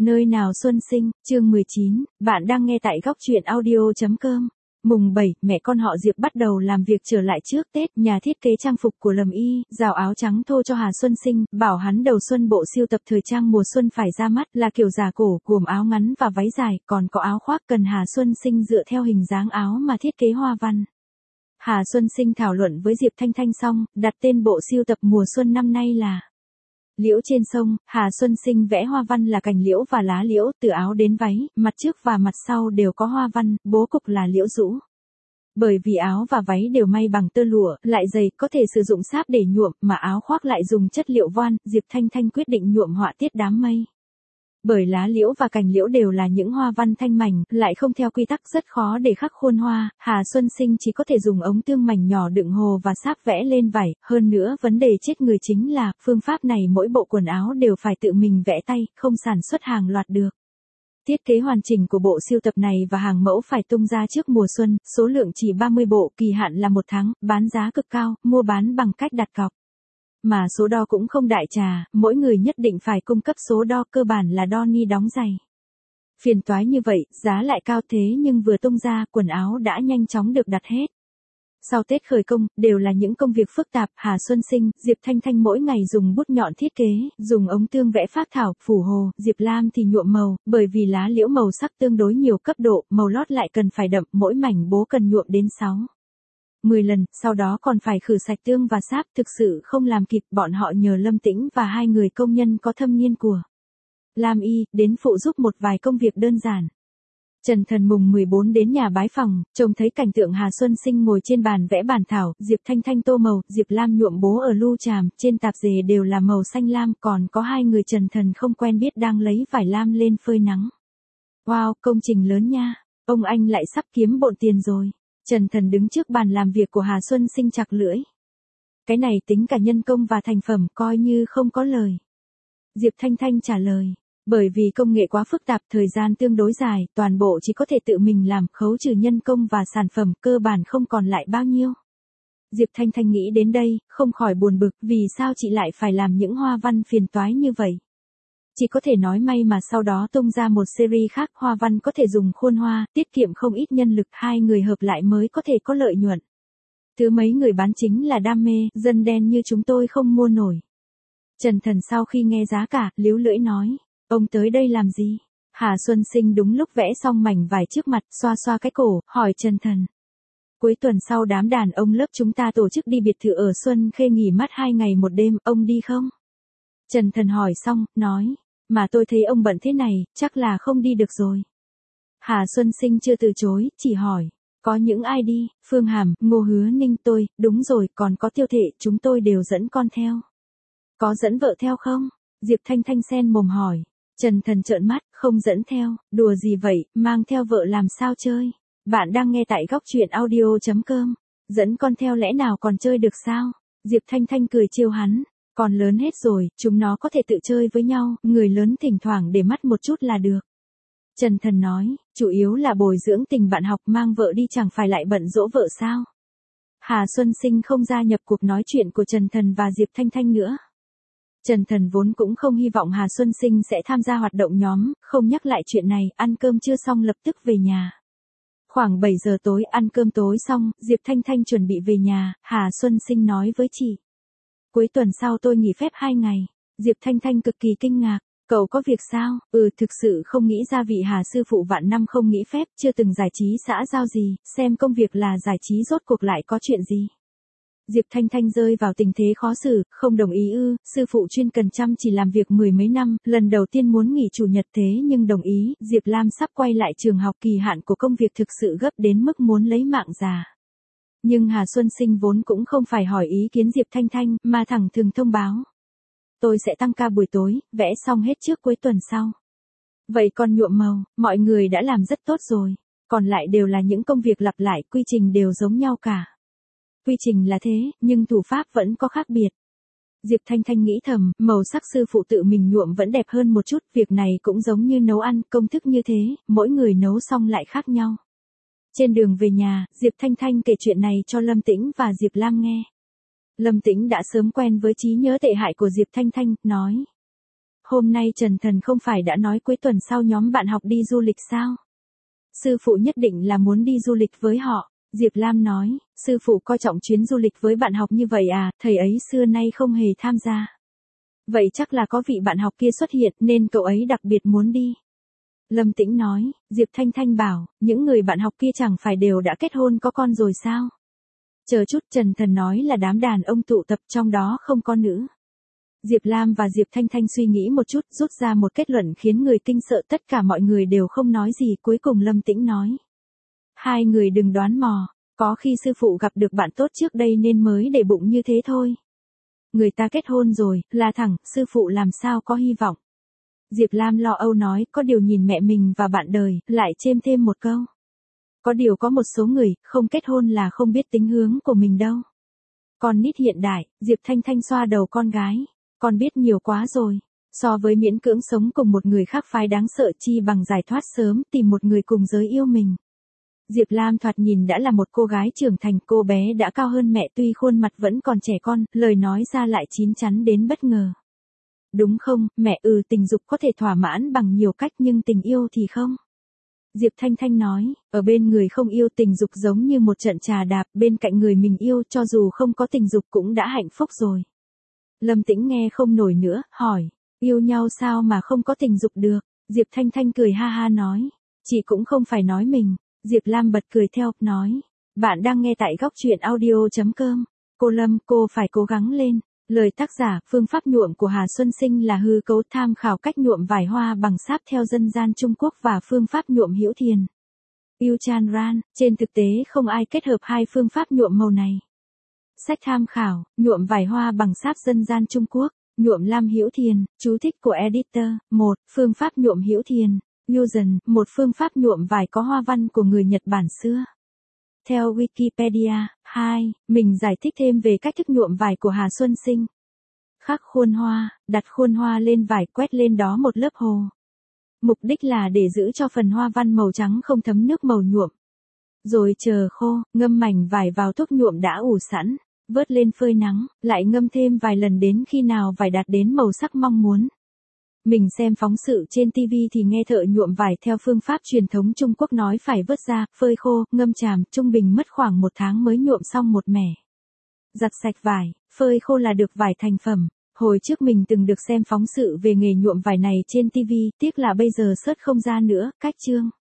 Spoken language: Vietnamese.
Nơi nào xuân sinh, chương 19, bạn đang nghe tại góc truyện audio.com. Mùng 7, mẹ con họ Diệp bắt đầu làm việc trở lại trước Tết, nhà thiết kế trang phục của Lâm Y, rào áo trắng thô cho Hà Xuân Sinh, bảo hắn đầu xuân bộ siêu tập thời trang mùa xuân phải ra mắt, là kiểu giả cổ, gồm áo ngắn và váy dài, còn có áo khoác cần Hà Xuân Sinh dựa theo hình dáng áo mà thiết kế hoa văn. Hà Xuân Sinh thảo luận với Diệp Thanh Thanh xong, đặt tên bộ siêu tập mùa xuân năm nay là Liễu trên sông. Hà Xuân Sinh vẽ hoa văn là cành liễu và lá liễu, từ áo đến váy, mặt trước và mặt sau đều có hoa văn, bố cục là liễu rũ. Bởi vì áo và váy đều may bằng tơ lụa, lại dày, có thể sử dụng sáp để nhuộm, mà áo khoác lại dùng chất liệu voan, Diệp Thanh Thanh quyết định nhuộm họa tiết đám mây. Bởi lá liễu và cành liễu đều là những hoa văn thanh mảnh, lại không theo quy tắc rất khó để khắc khuôn hoa, Hà Xuân Sinh chỉ có thể dùng ống tương mảnh nhỏ đựng hồ và sáp vẽ lên vải, hơn nữa vấn đề chết người chính là, phương pháp này mỗi bộ quần áo đều phải tự mình vẽ tay, không sản xuất hàng loạt được. Thiết kế hoàn chỉnh của bộ siêu tập này và hàng mẫu phải tung ra trước mùa xuân, số lượng chỉ 30 bộ, kỳ hạn là 1 tháng, bán giá cực cao, mua bán bằng cách đặt cọc. Mà số đo cũng không đại trà, mỗi người nhất định phải cung cấp số đo, cơ bản là đo ni đóng giày. Phiền toái như vậy, giá lại cao thế nhưng vừa tung ra, quần áo đã nhanh chóng được đặt hết. Sau Tết khởi công, đều là những công việc phức tạp, Hà Xuân Sinh, Diệp Thanh Thanh mỗi ngày dùng bút nhọn thiết kế, dùng ống tương vẽ phác thảo, phủ hồ, Diệp Lam thì nhuộm màu, bởi vì lá liễu màu sắc tương đối nhiều cấp độ, màu lót lại cần phải đậm, mỗi mảnh bố cần nhuộm đến 10 lần, sau đó còn phải khử sạch tương và sáp, thực sự không làm kịp, bọn họ nhờ Lâm Tĩnh và 2 người công nhân có thâm niên của Lam Y, đến phụ giúp một vài công việc đơn giản. Trần Thần mùng 14 đến nhà bái phòng, trông thấy cảnh tượng Hà Xuân Sinh ngồi trên bàn vẽ bản thảo, Diệp Thanh Thanh tô màu, Diệp Lam nhuộm bố ở lu chàm, trên tạp dề đều là màu xanh lam, còn có 2 người Trần Thần không quen biết đang lấy vải lam lên phơi nắng. Wow, công trình lớn nha, ông anh lại sắp kiếm bộn tiền rồi. Trần Thần đứng trước bàn làm việc của Hà Xuân Sinh chặt lưỡi. Cái này tính cả nhân công và thành phẩm, coi như không có lời. Diệp Thanh Thanh trả lời. Bởi vì công nghệ quá phức tạp, thời gian tương đối dài, toàn bộ chỉ có thể tự mình làm, khấu trừ nhân công và sản phẩm, cơ bản không còn lại bao nhiêu. Diệp Thanh Thanh nghĩ đến đây, không khỏi buồn bực, vì sao chị lại phải làm những hoa văn phiền toái như vậy. Chỉ có thể nói may mà sau đó tung ra một series khác, hoa văn có thể dùng khuôn hoa, tiết kiệm không ít nhân lực, 2 người hợp lại mới có thể có lợi nhuận. Thứ mấy người bán chính là đam mê, dân đen như chúng tôi không mua nổi. Trần Thần sau khi nghe giá cả, líu lưỡi nói. Ông tới đây làm gì? Hà Xuân Sinh đúng lúc vẽ xong mảnh vải trước mặt, xoa xoa cái cổ, hỏi Trần Thần. Cuối tuần sau đám đàn ông lớp chúng ta tổ chức đi biệt thự ở Xuân Khê nghỉ mát 2 ngày 1 đêm, ông đi không? Trần Thần hỏi xong, nói, mà tôi thấy ông bận thế này, chắc là không đi được rồi. Hà Xuân Sinh chưa từ chối, chỉ hỏi, có những ai đi? Phương Hàm, Ngô Hứa Ninh tôi, đúng rồi, còn có Tiêu Thệ, chúng tôi đều dẫn con theo. Có dẫn vợ theo không? Diệp Thanh Thanh sen mồm hỏi. Trần Thần trợn mắt, không dẫn theo, đùa gì vậy, mang theo vợ làm sao chơi. Bạn đang nghe tại góc truyện audio.com. Dẫn con theo lẽ nào còn chơi được sao? Diệp Thanh Thanh cười trêu hắn. Còn lớn hết rồi, chúng nó có thể tự chơi với nhau, người lớn thỉnh thoảng để mắt một chút là được. Trần Thần nói, chủ yếu là bồi dưỡng tình bạn học, mang vợ đi chẳng phải lại bận dỗ vợ sao? Hà Xuân Sinh không gia nhập cuộc nói chuyện của Trần Thần và Diệp Thanh Thanh nữa. Trần Thần vốn cũng không hy vọng Hà Xuân Sinh sẽ tham gia hoạt động nhóm, không nhắc lại chuyện này, ăn cơm trưa xong lập tức về nhà. Khoảng 7 giờ tối ăn cơm tối xong, Diệp Thanh Thanh chuẩn bị về nhà, Hà Xuân Sinh nói với chị. Cuối tuần sau tôi nghỉ phép 2 ngày. Diệp Thanh Thanh cực kỳ kinh ngạc, cậu có việc sao? Thực sự không nghĩ ra vị Hà sư phụ vạn năm không nghỉ phép, chưa từng giải trí xã giao gì, xem công việc là giải trí rốt cuộc lại có chuyện gì. Diệp Thanh Thanh rơi vào tình thế khó xử, không đồng ý sư phụ chuyên cần chăm chỉ làm việc 10 mấy năm, lần đầu tiên muốn nghỉ chủ nhật thế nhưng đồng ý, Diệp Lam sắp quay lại trường học, kỳ hạn của công việc thực sự gấp đến mức muốn lấy mạng già. Nhưng Hà Xuân Sinh vốn cũng không phải hỏi ý kiến Diệp Thanh Thanh, mà thẳng thừng thông báo. Tôi sẽ tăng ca buổi tối, vẽ xong hết trước cuối tuần sau. Vậy còn nhuộm màu, mọi người đã làm rất tốt rồi, còn lại đều là những công việc lặp lại, quy trình đều giống nhau cả. Quy trình là thế, nhưng thủ pháp vẫn có khác biệt. Diệp Thanh Thanh nghĩ thầm, màu sắc sư phụ tự mình nhuộm vẫn đẹp hơn một chút, việc này cũng giống như nấu ăn, công thức như thế, mỗi người nấu xong lại khác nhau. Trên đường về nhà, Diệp Thanh Thanh kể chuyện này cho Lâm Tĩnh và Diệp Lam nghe. Lâm Tĩnh đã sớm quen với trí nhớ tệ hại của Diệp Thanh Thanh, nói. hôm nay Trần Thần không phải đã nói cuối tuần sau nhóm bạn học đi du lịch sao? Sư phụ nhất định là muốn đi du lịch với họ. Diệp Lam nói, sư phụ coi trọng chuyến du lịch với bạn học như vậy à, thầy ấy xưa nay không hề tham gia. Vậy chắc là có vị bạn học kia xuất hiện nên cậu ấy đặc biệt muốn đi. Lâm Tĩnh nói, Diệp Thanh Thanh bảo, những người bạn học kia chẳng phải đều đã kết hôn có con rồi sao? Chờ chút, Trần Thần nói là đám đàn ông tụ tập trong đó không có nữ. Diệp Lam và Diệp Thanh Thanh suy nghĩ một chút, rút ra một kết luận khiến người kinh sợ, tất cả mọi người đều không nói gì, cuối cùng Lâm Tĩnh nói. Hai người đừng đoán mò, có khi sư phụ gặp được bạn tốt trước đây nên mới để bụng như thế thôi. Người ta kết hôn rồi, là thẳng, sư phụ làm sao có hy vọng. Diệp Lam lo âu nói, có điều nhìn mẹ mình và bạn đời, lại chêm thêm một câu. Có điều có một số người, không kết hôn là không biết tính hướng của mình đâu. Con nít hiện đại, Diệp Thanh Thanh xoa đầu con gái. Con biết nhiều quá rồi. So với miễn cưỡng sống cùng một người khác phái đáng sợ chi bằng giải thoát sớm tìm một người cùng giới yêu mình. Diệp Lam thoạt nhìn đã là một cô gái trưởng thành, cô bé đã cao hơn mẹ tuy khuôn mặt vẫn còn trẻ con, lời nói ra lại chín chắn đến bất ngờ. Đúng không, mẹ tình dục có thể thỏa mãn bằng nhiều cách nhưng tình yêu thì không. Diệp Thanh Thanh nói, ở bên người không yêu tình dục giống như một trận trà đạp, bên cạnh người mình yêu cho dù không có tình dục cũng đã hạnh phúc rồi. Lâm Tĩnh nghe không nổi nữa, hỏi, yêu nhau sao mà không có tình dục được? Diệp Thanh Thanh cười ha ha nói, chị cũng không phải nói mình. Diệp Lam bật cười theo, nói, bạn đang nghe tại góc truyện audio.com. Cô Lâm, cô phải cố gắng lên. Lời tác giả, phương pháp nhuộm của Hà Xuân Sinh là hư cấu, tham khảo cách nhuộm vải hoa bằng sáp theo dân gian Trung Quốc và phương pháp nhuộm Hữu Thiền. Yu Chan Ran, trên thực tế không ai kết hợp hai phương pháp nhuộm màu này. Sách tham khảo, nhuộm vải hoa bằng sáp dân gian Trung Quốc, nhuộm lam Hữu Thiền, chú thích của editor. 1. Phương pháp nhuộm Hữu Thiền. Fusion, một phương pháp nhuộm vải có hoa văn của người Nhật Bản xưa. Theo Wikipedia. 2. Mình giải thích thêm về cách thức nhuộm vải của Hà Xuân Sinh. Khắc khuôn hoa, đặt khuôn hoa lên vải, quét lên đó một lớp hồ. Mục đích là để giữ cho phần hoa văn màu trắng không thấm nước màu nhuộm. Rồi chờ khô, ngâm mảnh vải vào thuốc nhuộm đã ủ sẵn, vớt lên phơi nắng, lại ngâm thêm vài lần đến khi nào vải đạt đến màu sắc mong muốn. Mình xem phóng sự trên TV thì nghe thợ nhuộm vải theo phương pháp truyền thống Trung Quốc nói phải vớt ra, phơi khô, ngâm chàm, trung bình mất khoảng 1 tháng mới nhuộm xong một mẻ. Giặt sạch vải, phơi khô là được vải thành phẩm. Hồi trước mình từng được xem phóng sự về nghề nhuộm vải này trên TV, tiếc là bây giờ search không ra nữa, cách chương.